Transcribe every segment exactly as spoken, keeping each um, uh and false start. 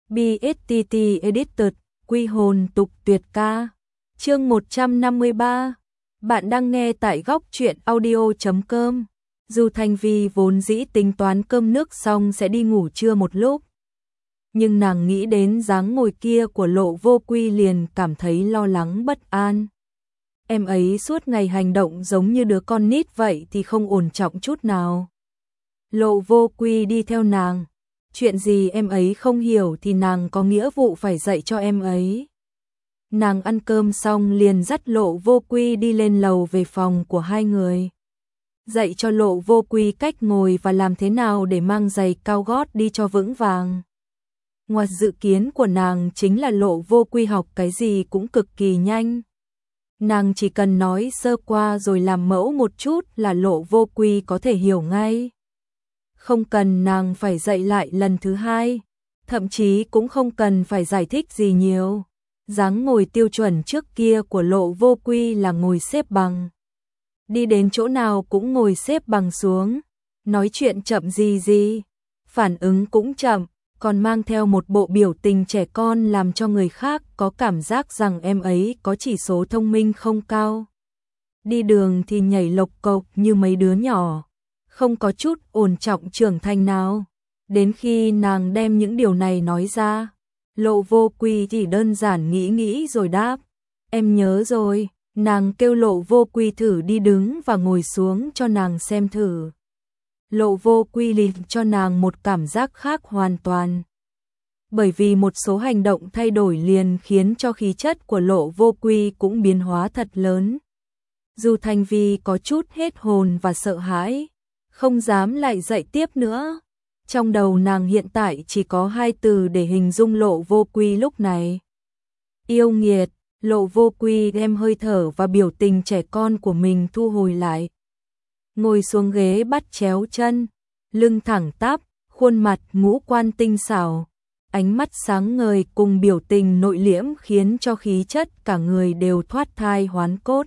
bê ét tê tê Edited, quy hồn tục tuyệt ca. Chương một trăm năm mươi ba. Bạn đang nghe tại góc truyện audio chấm com. Dù Thanh Vi vốn dĩ tính toán cơm nước xong sẽ đi ngủ trưa một lúc, nhưng nàng nghĩ đến dáng ngồi kia của Lộ Vô Quy liền cảm thấy lo lắng bất an. Em ấy suốt ngày hành động giống như đứa con nít vậy thì không ổn trọng chút nào. Lộ Vô Quy đi theo nàng, chuyện gì em ấy không hiểu thì nàng có nghĩa vụ phải dạy cho em ấy. Nàng ăn cơm xong liền dắt Lộ Vô Quy đi lên lầu về phòng của hai người. Dạy cho Lộ Vô Quy cách ngồi và làm thế nào để mang giày cao gót đi cho vững vàng. Ngoài dự kiến của nàng chính là Lộ Vô Quy học cái gì cũng cực kỳ nhanh. Nàng chỉ cần nói sơ qua rồi làm mẫu một chút là Lộ Vô Quy có thể hiểu ngay. Không cần nàng phải dạy lại lần thứ hai, thậm chí cũng không cần phải giải thích gì nhiều. Dáng ngồi tiêu chuẩn trước kia của Lộ Vô Quy là ngồi xếp bằng. Đi đến chỗ nào cũng ngồi xếp bằng xuống, nói chuyện chậm gì gì, phản ứng cũng chậm, còn mang theo một bộ biểu tình trẻ con làm cho người khác có cảm giác rằng em ấy có chỉ số thông minh không cao. Đi đường thì nhảy lộc cộc như mấy đứa nhỏ, không có chút ổn trọng trưởng thành nào. Đến khi nàng đem những điều này nói ra, Lộ Vô Quy chỉ đơn giản nghĩ nghĩ rồi đáp, em nhớ rồi. Nàng kêu Lộ Vô Quy thử đi đứng và ngồi xuống cho nàng xem thử. Lộ Vô Quy liền cho nàng một cảm giác khác hoàn toàn. Bởi vì một số hành động thay đổi liền khiến cho khí chất của Lộ Vô Quy cũng biến hóa thật lớn. Dù Thanh Vi có chút hết hồn và sợ hãi, không dám lại dạy tiếp nữa. Trong đầu nàng hiện tại chỉ có hai từ để hình dung Lộ Vô Quy lúc này. Yêu nghiệt. Lộ Vô Quy đem hơi thở và biểu tình trẻ con của mình thu hồi lại. Ngồi xuống ghế bắt chéo chân, lưng thẳng tắp, khuôn mặt ngũ quan tinh xảo, ánh mắt sáng ngời cùng biểu tình nội liễm khiến cho khí chất cả người đều thoát thai hoán cốt.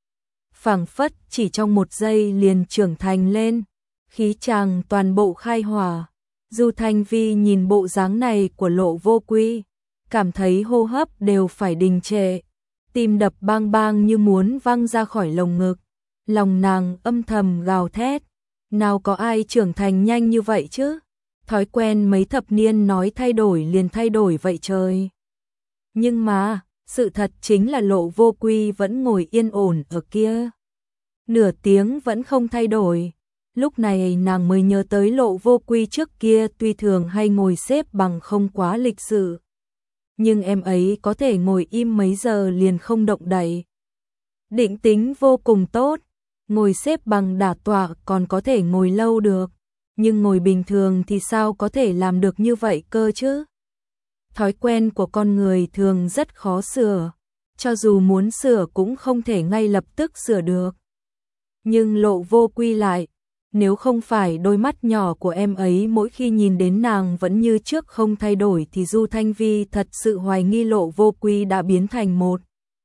Phảng phất chỉ trong một giây liền trưởng thành lên, khí chàng toàn bộ khai hỏa. Dù Thanh Vi nhìn bộ dáng này của Lộ Vô Quy, cảm thấy hô hấp đều phải đình trệ, tim đập bang bang như muốn văng ra khỏi lồng ngực. Lòng nàng âm thầm gào thét, nào có ai trưởng thành nhanh như vậy chứ? Thói quen mấy thập niên nói thay đổi liền thay đổi vậy trời. Nhưng mà, sự thật chính là Lộ Vô Quy vẫn ngồi yên ổn ở kia. Nửa tiếng vẫn không thay đổi. Lúc này nàng mới nhớ tới Lộ Vô Quy trước kia tuy thường hay ngồi xếp bằng không quá lịch sự, nhưng em ấy có thể ngồi im mấy giờ liền không động đậy. Định tính vô cùng tốt, ngồi xếp bằng đả tọa còn có thể ngồi lâu được, nhưng ngồi bình thường thì sao có thể làm được như vậy cơ chứ? Thói quen của con người thường rất khó sửa, cho dù muốn sửa cũng không thể ngay lập tức sửa được. Nhưng Lộ Vô Quy lại, nếu không phải đôi mắt nhỏ của em ấy mỗi khi nhìn đến nàng vẫn như trước không thay đổi thì Du Thanh Vi thật sự hoài nghi Lộ Vô Quy đã biến thành một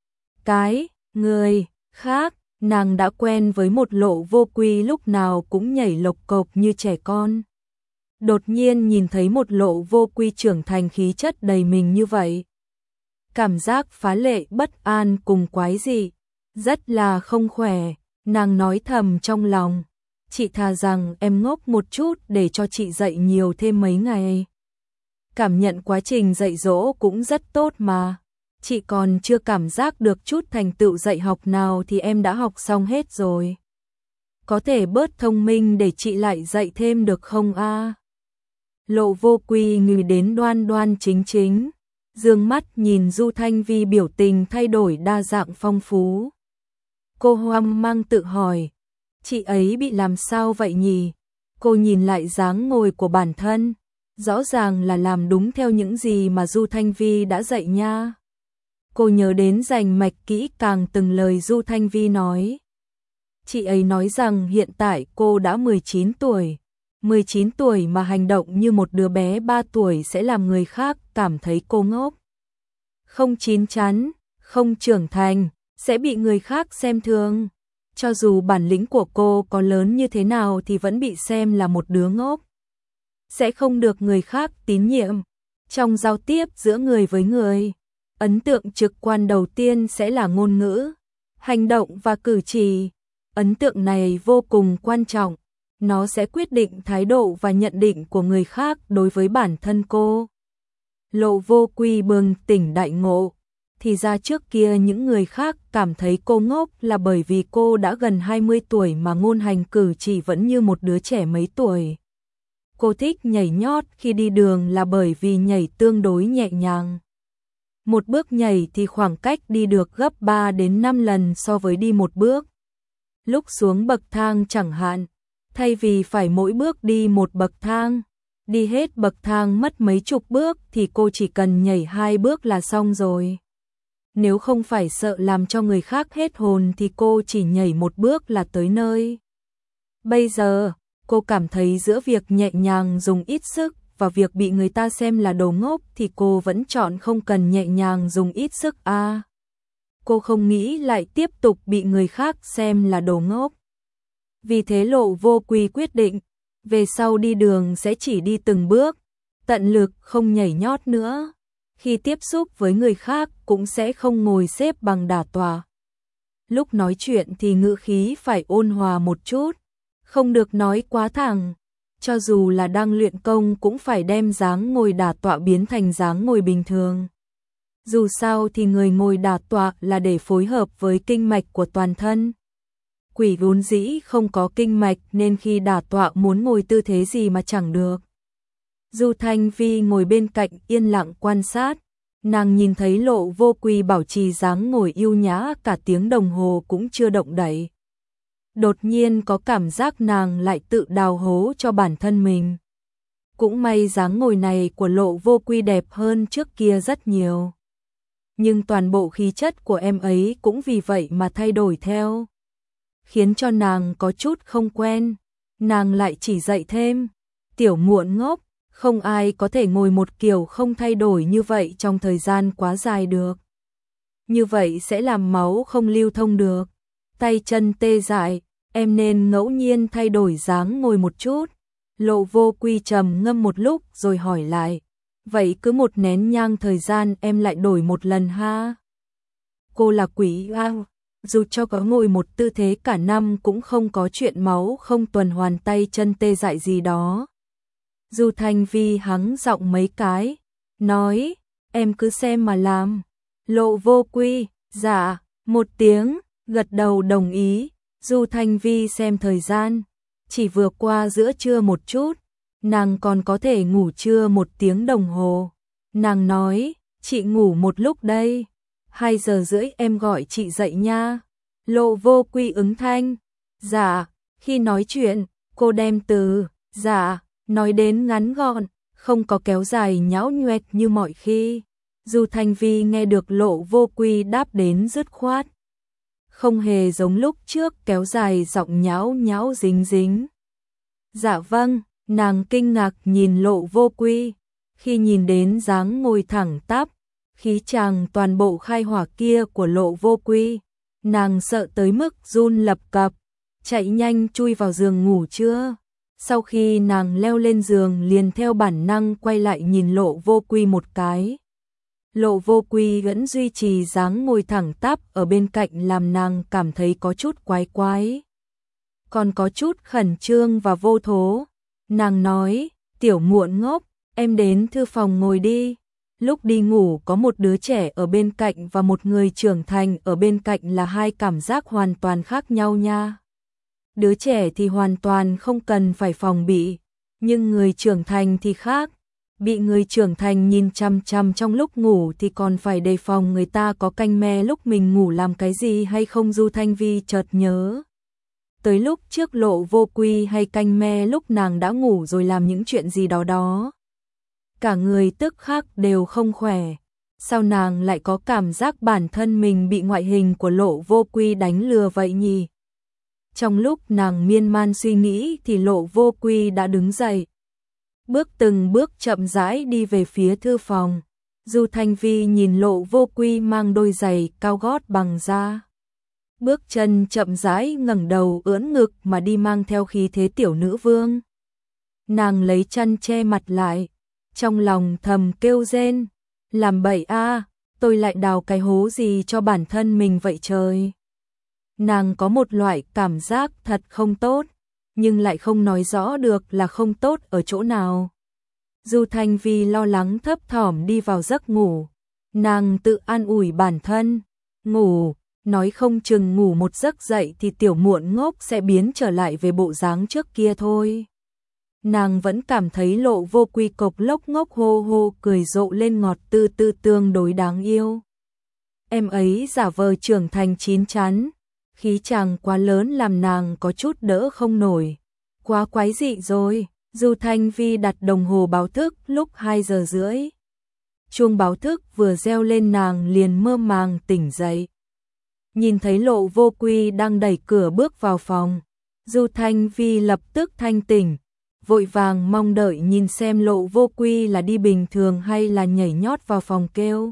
cái người khác. Nàng đã quen với một Lộ Vô Quy lúc nào cũng nhảy lộc cộc như trẻ con. Đột nhiên nhìn thấy một Lộ Vô Quy trưởng thành khí chất đầy mình như vậy, cảm giác phá lệ bất an cùng quái dị, rất là không khỏe. Nàng nói thầm trong lòng, chị thà rằng em ngốc một chút để cho chị dạy nhiều thêm mấy ngày. Cảm nhận quá trình dạy dỗ cũng rất tốt mà. Chị còn chưa cảm giác được chút thành tựu dạy học nào thì em đã học xong hết rồi. Có thể bớt thông minh để chị lại dạy thêm được không a? À? Lộ Vô Quy nghĩ đến đoan đoan chính chính, dương mắt nhìn Du Thanh Vi biểu tình thay đổi đa dạng phong phú. Cô hoang mang tự hỏi, chị ấy bị làm sao vậy nhỉ? Cô nhìn lại dáng ngồi của bản thân, rõ ràng là làm đúng theo những gì mà Du Thanh Vi đã dạy nha. Cô nhớ đến rành mạch kỹ càng từng lời Du Thanh Vi nói. Chị ấy nói rằng hiện tại cô đã mười chín tuổi. mười chín tuổi mà hành động như một đứa bé ba tuổi sẽ làm người khác cảm thấy cô ngốc. Không chín chắn, không trưởng thành, sẽ bị người khác xem thường. Cho dù bản lĩnh của cô có lớn như thế nào thì vẫn bị xem là một đứa ngốc. Sẽ không được người khác tín nhiệm. Trong giao tiếp giữa người với người, ấn tượng trực quan đầu tiên sẽ là ngôn ngữ, hành động và cử chỉ. Ấn tượng này vô cùng quan trọng, nó sẽ quyết định thái độ và nhận định của người khác đối với bản thân cô. Lộ Vô Quy bừng tỉnh đại ngộ, thì ra trước kia những người khác cảm thấy cô ngốc là bởi vì cô đã gần hai mươi tuổi mà ngôn hành cử chỉ vẫn như một đứa trẻ mấy tuổi. Cô thích nhảy nhót khi đi đường là bởi vì nhảy tương đối nhẹ nhàng. Một bước nhảy thì khoảng cách đi được gấp ba đến năm lần so với đi một bước. Lúc xuống bậc thang chẳng hạn, thay vì phải mỗi bước đi một bậc thang, đi hết bậc thang mất mấy chục bước thì cô chỉ cần nhảy hai bước là xong rồi. Nếu không phải sợ làm cho người khác hết hồn thì cô chỉ nhảy một bước là tới nơi. Bây giờ, cô cảm thấy giữa việc nhẹ nhàng dùng ít sức và việc bị người ta xem là đồ ngốc thì cô vẫn chọn không cần nhẹ nhàng dùng ít sức a. À, cô không nghĩ lại tiếp tục bị người khác xem là đồ ngốc. Vì thế Lộ Vô Quy quyết định, về sau đi đường sẽ chỉ đi từng bước, tận lực không nhảy nhót nữa. Khi tiếp xúc với người khác cũng sẽ không ngồi xếp bằng đả tọa. Lúc nói chuyện thì ngữ khí phải ôn hòa một chút, không được nói quá thẳng. Cho dù là đang luyện công cũng phải đem dáng ngồi đả tọa biến thành dáng ngồi bình thường. Dù sao thì người ngồi đả tọa là để phối hợp với kinh mạch của toàn thân. Quỷ vốn dĩ không có kinh mạch nên khi đả tọa muốn ngồi tư thế gì mà chẳng được. Du Thanh Vi ngồi bên cạnh yên lặng quan sát, nàng nhìn thấy Lộ Vô Quy bảo trì dáng ngồi yêu nhã cả tiếng đồng hồ cũng chưa động đậy. Đột nhiên có cảm giác nàng lại tự đào hố cho bản thân mình. Cũng may dáng ngồi này của Lộ Vô Quy đẹp hơn trước kia rất nhiều. Nhưng toàn bộ khí chất của em ấy cũng vì vậy mà thay đổi theo, khiến cho nàng có chút không quen. Nàng lại chỉ dạy thêm, tiểu muộn ngốc, không ai có thể ngồi một kiểu không thay đổi như vậy trong thời gian quá dài được. Như vậy sẽ làm máu không lưu thông được, tay chân tê dại, em nên ngẫu nhiên thay đổi dáng ngồi một chút. Lộ Vô Quy trầm ngâm một lúc rồi hỏi lại, vậy cứ một nén nhang thời gian em lại đổi một lần ha? Cô là quỷ ao, dù cho có ngồi một tư thế cả năm cũng không có chuyện máu không tuần hoàn tay chân tê dại gì đó. Du Thanh Vi hắng giọng mấy cái, nói, em cứ xem mà làm. Lộ Vô Quy, dạ, một tiếng, gật đầu đồng ý. Du Thanh Vi xem thời gian, chỉ vừa qua giữa trưa một chút, nàng còn có thể ngủ trưa một tiếng đồng hồ. Nàng nói, chị ngủ một lúc đây, hai giờ rưỡi em gọi chị dậy nha. Lộ Vô Quy ứng thanh, dạ. Khi nói chuyện, cô đem từ dạ nói đến ngắn gọn, không có kéo dài nhão nhoẹt như mọi khi. Du Thanh Vi nghe được Lộ Vô Quy đáp đến dứt khoát, không hề giống lúc trước kéo dài giọng nhão nhão dính dính. Dạ vâng, nàng kinh ngạc nhìn Lộ Vô Quy, khi nhìn đến dáng ngồi thẳng tắp, khí chàng toàn bộ khai hỏa kia của Lộ Vô Quy, nàng sợ tới mức run lập cập, chạy nhanh chui vào giường ngủ trưa. Sau khi nàng leo lên giường liền theo bản năng quay lại nhìn Lộ Vô Quy một cái. Lộ Vô Quy vẫn duy trì dáng ngồi thẳng tắp ở bên cạnh làm nàng cảm thấy có chút quái quái, còn có chút khẩn trương và vô thố. Nàng nói, tiểu muộn ngốc, em đến thư phòng ngồi đi. Lúc đi ngủ có một đứa trẻ ở bên cạnh và một người trưởng thành ở bên cạnh là hai cảm giác hoàn toàn khác nhau nha. Đứa trẻ thì hoàn toàn không cần phải phòng bị, nhưng người trưởng thành thì khác. Bị người trưởng thành nhìn chằm chằm trong lúc ngủ thì còn phải đề phòng người ta có canh me lúc mình ngủ làm cái gì hay không. Du Thanh Vi chợt nhớ tới lúc trước Lộ Vô Quy hay canh me lúc nàng đã ngủ rồi làm những chuyện gì đó đó. Cả người tức khắc đều không khỏe. Sao nàng lại có cảm giác bản thân mình bị ngoại hình của Lộ Vô Quy đánh lừa vậy nhỉ? Trong lúc nàng miên man suy nghĩ thì Lộ Vô Quy đã đứng dậy, bước từng bước chậm rãi đi về phía thư phòng. Du Thanh Vi nhìn Lộ Vô Quy mang đôi giày cao gót bằng da, bước chân chậm rãi ngẩng đầu ưỡn ngực mà đi mang theo khí thế tiểu nữ vương. Nàng lấy chăn che mặt lại, trong lòng thầm kêu rên, làm bậy a, tôi lại đào cái hố gì cho bản thân mình vậy trời. Nàng có một loại cảm giác thật không tốt, nhưng lại không nói rõ được là không tốt ở chỗ nào. Du Thanh Vi lo lắng thấp thỏm đi vào giấc ngủ, nàng tự an ủi bản thân, ngủ, nói không chừng ngủ một giấc dậy thì tiểu muộn ngốc sẽ biến trở lại về bộ dáng trước kia thôi. Nàng vẫn cảm thấy Lộ Vô Quy cộc lốc ngốc hô hô cười rộ lên ngọt tư tư tương đối đáng yêu. Em ấy giả vờ trưởng thành chín chắn, khí chàng quá lớn làm nàng có chút đỡ không nổi. Quá quái dị rồi. Du Thanh Vi đặt đồng hồ báo thức lúc hai giờ rưỡi. Chuông báo thức vừa reo lên nàng liền mơ màng tỉnh dậy. Nhìn thấy Lộ Vô Quy đang đẩy cửa bước vào phòng, Du Thanh Vi lập tức thanh tỉnh, vội vàng mong đợi nhìn xem Lộ Vô Quy là đi bình thường hay là nhảy nhót vào phòng kêu.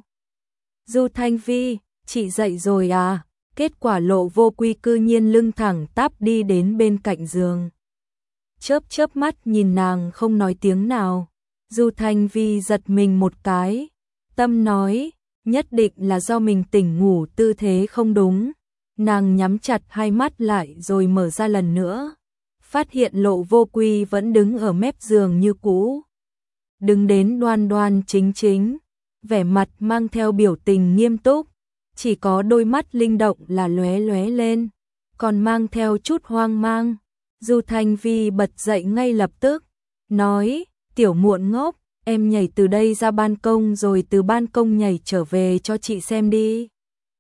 Du Thanh Vi, chị dậy rồi à? Kết quả Lộ Vô Quy cư nhiên lưng thẳng tắp đi đến bên cạnh giường. Chớp chớp mắt nhìn nàng không nói tiếng nào. Du Thanh Vi giật mình một cái, tâm nói, nhất định là do mình tỉnh ngủ tư thế không đúng. Nàng nhắm chặt hai mắt lại rồi mở ra lần nữa, phát hiện Lộ Vô Quy vẫn đứng ở mép giường như cũ. Đứng đến đoan đoan chính chính, vẻ mặt mang theo biểu tình nghiêm túc, chỉ có đôi mắt linh động là lóe lóe lên, còn mang theo chút hoang mang. Du Thanh Vi bật dậy ngay lập tức, nói, tiểu muộn ngốc, em nhảy từ đây ra ban công rồi từ ban công nhảy trở về cho chị xem đi.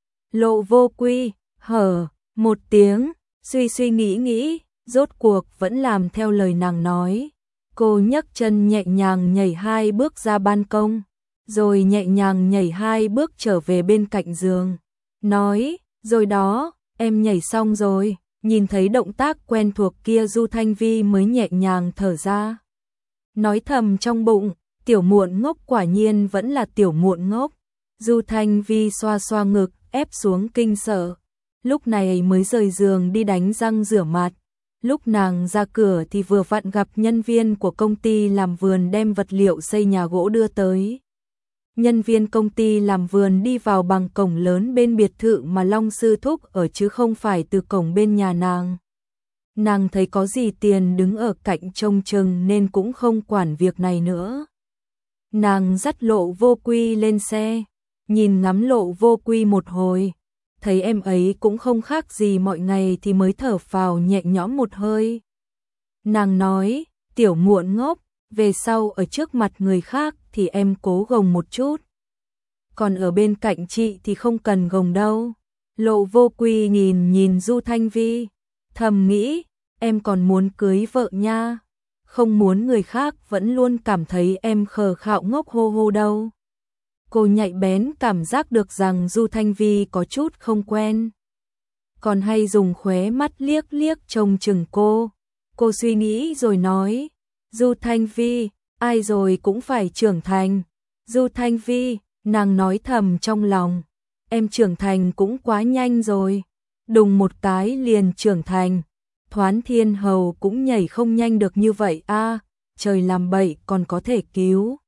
Lộ Vô Quy, hở, một tiếng, suy suy nghĩ nghĩ, rốt cuộc vẫn làm theo lời nàng nói. Cô nhấc chân nhẹ nhàng nhảy hai bước ra ban công, rồi nhẹ nhàng nhảy hai bước trở về bên cạnh giường, nói, rồi đó, em nhảy xong rồi. Nhìn thấy động tác quen thuộc kia Du Thanh Vi mới nhẹ nhàng thở ra. Nói thầm trong bụng, tiểu muộn ngốc quả nhiên vẫn là tiểu muộn ngốc. Du Thanh Vi xoa xoa ngực, ép xuống kinh sợ. Lúc này mới rời giường đi đánh răng rửa mặt. Lúc nàng ra cửa thì vừa vặn gặp nhân viên của công ty làm vườn đem vật liệu xây nhà gỗ đưa tới. Nhân viên công ty làm vườn đi vào bằng cổng lớn bên biệt thự mà Long Sư Thúc ở chứ không phải từ cổng bên nhà nàng. Nàng thấy có gì tiền đứng ở cạnh trông chừng nên cũng không quản việc này nữa. Nàng dắt Lộ Vô Quy lên xe, nhìn ngắm Lộ Vô Quy một hồi, thấy em ấy cũng không khác gì mọi ngày thì mới thở phào nhẹ nhõm một hơi. Nàng nói, tiểu muộn ngốc, về sau ở trước mặt người khác thì em cố gồng một chút. Còn ở bên cạnh chị thì không cần gồng đâu. Lộ Vô Quy nhìn nhìn Du Thanh Vi, thầm nghĩ, em còn muốn cưới vợ nha. Không muốn người khác vẫn luôn cảm thấy em khờ khạo ngốc hô hô đâu. Cô nhạy bén cảm giác được rằng Du Thanh Vi có chút không quen. Còn hay dùng khóe mắt liếc liếc trông chừng cô. Cô suy nghĩ rồi nói, Du Thanh Vi, ai rồi cũng phải trưởng thành. Du Thanh Vi, nàng nói thầm trong lòng, em trưởng thành cũng quá nhanh rồi. Đùng một cái liền trưởng thành. Thoán Thiên Hầu cũng nhảy không nhanh được như vậy a, trời làm bậy còn có thể cứu.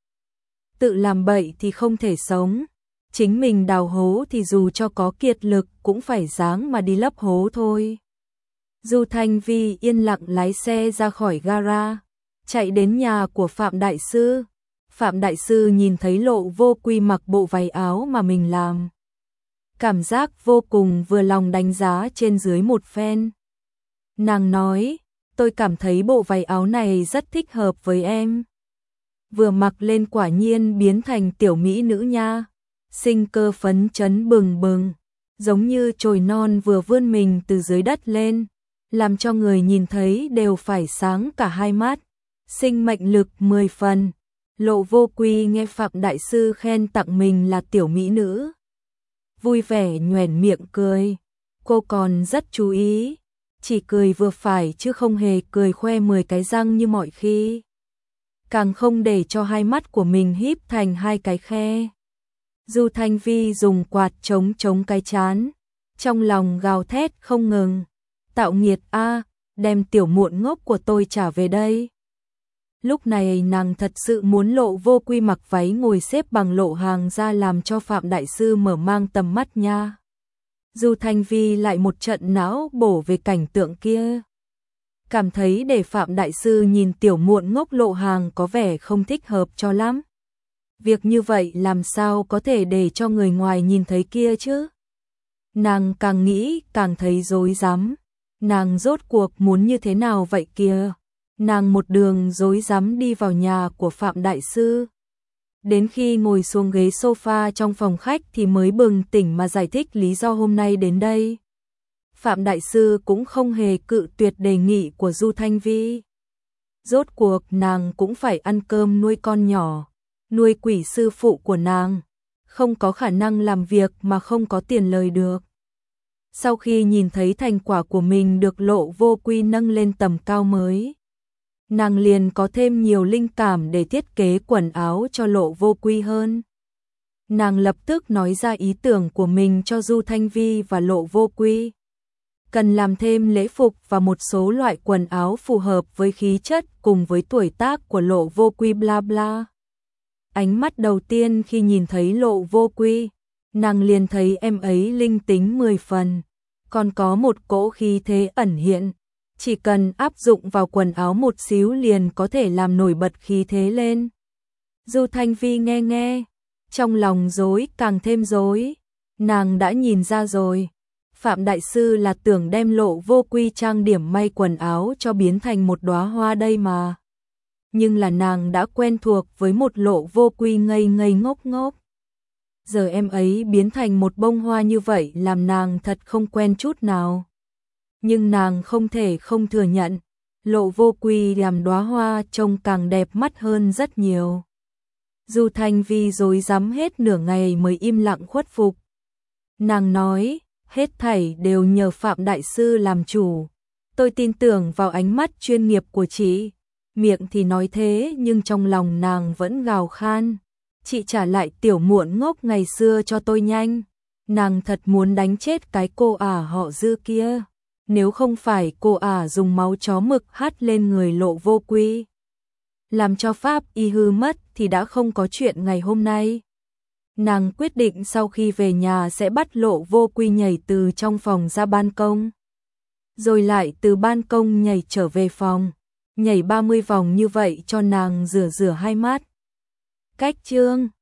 Tự làm bậy thì không thể sống. Chính mình đào hố thì dù cho có kiệt lực cũng phải ráng mà đi lấp hố thôi. Du Thanh Vi yên lặng lái xe ra khỏi gara, chạy đến nhà của Phạm Đại Sư. Phạm Đại Sư nhìn thấy Lộ Vô Quy mặc bộ váy áo mà mình làm. Cảm giác vô cùng vừa lòng đánh giá trên dưới một phen. Nàng nói, tôi cảm thấy bộ váy áo này rất thích hợp với em. Vừa mặc lên quả nhiên biến thành tiểu mỹ nữ nha. Sinh cơ phấn chấn bừng bừng, giống như chồi non vừa vươn mình từ dưới đất lên, làm cho người nhìn thấy đều phải sáng cả hai mắt. Sinh mệnh lực mười phần. Lộ Vô Quy nghe Phạm Đại Sư khen tặng mình là tiểu mỹ nữ, vui vẻ nhoẻn miệng cười. Cô còn rất chú ý, chỉ cười vừa phải chứ không hề cười khoe mười cái răng như mọi khi. Càng không để cho hai mắt của mình híp thành hai cái khe. Du Thanh Vi dùng quạt chống chống cái chán, trong lòng gào thét không ngừng. Tạo nghiệt a, đem tiểu muộn ngốc của tôi trả về đây. Lúc này nàng thật sự muốn Lộ Vô Quy mặc váy ngồi xếp bằng lộ hàng ra làm cho Phạm Đại Sư mở mang tầm mắt nha. Du Thanh Vi lại một trận não bổ về cảnh tượng kia. Cảm thấy để Phạm Đại Sư nhìn tiểu muộn ngốc lộ hàng có vẻ không thích hợp cho lắm. Việc như vậy làm sao có thể để cho người ngoài nhìn thấy kia chứ? Nàng càng nghĩ càng thấy rối rắm. Nàng rốt cuộc muốn như thế nào vậy kìa? Nàng một đường rối rắm đi vào nhà của Phạm Đại Sư. Đến khi ngồi xuống ghế sofa trong phòng khách thì mới bừng tỉnh mà giải thích lý do hôm nay đến đây. Phạm Đại Sư cũng không hề cự tuyệt đề nghị của Du Thanh Vi. Rốt cuộc nàng cũng phải ăn cơm nuôi con nhỏ, nuôi quỷ sư phụ của nàng, không có khả năng làm việc mà không có tiền lời được. Sau khi nhìn thấy thành quả của mình được Lộ Vô Quy nâng lên tầm cao mới, nàng liền có thêm nhiều linh cảm để thiết kế quần áo cho Lộ Vô Quy hơn. Nàng lập tức nói ra ý tưởng của mình cho Du Thanh Vi và Lộ Vô Quy. Cần làm thêm lễ phục và một số loại quần áo phù hợp với khí chất cùng với tuổi tác của Lộ Vô Quy bla bla. Ánh mắt đầu tiên khi nhìn thấy Lộ Vô Quy, nàng liền thấy em ấy linh tính mười phần, còn có một cỗ khí thế ẩn hiện. Chỉ cần áp dụng vào quần áo một xíu liền có thể làm nổi bật khí thế lên. Du Thanh Vi nghe nghe, trong lòng rối càng thêm rối. Nàng đã nhìn ra rồi, Phạm Đại Sư là tưởng đem Lộ Vô Quy trang điểm may quần áo cho biến thành một đóa hoa đây mà. Nhưng là nàng đã quen thuộc với một Lộ Vô Quy ngây ngây ngốc ngốc. Giờ em ấy biến thành một bông hoa như vậy làm nàng thật không quen chút nào. Nhưng nàng không thể không thừa nhận, Lộ Vô Quy làm đóa hoa trông càng đẹp mắt hơn rất nhiều. Du Thanh Vi rối rắm hết nửa ngày mới im lặng khuất phục. Nàng nói, hết thảy đều nhờ Phạm Đại Sư làm chủ. Tôi tin tưởng vào ánh mắt chuyên nghiệp của chị. Miệng thì nói thế nhưng trong lòng nàng vẫn gào khan. Chị trả lại tiểu muộn ngốc ngày xưa cho tôi nhanh. Nàng thật muốn đánh chết cái cô ả họ Dư kia. Nếu không phải cô ả dùng máu chó mực hắt lên người Lộ Vô Quy, làm cho pháp y hư mất thì đã không có chuyện ngày hôm nay. Nàng quyết định sau khi về nhà sẽ bắt Lộ Vô Quy nhảy từ trong phòng ra ban công, rồi lại từ ban công nhảy trở về phòng, nhảy ba mươi vòng như vậy cho nàng rửa rửa hai mắt. Cách chương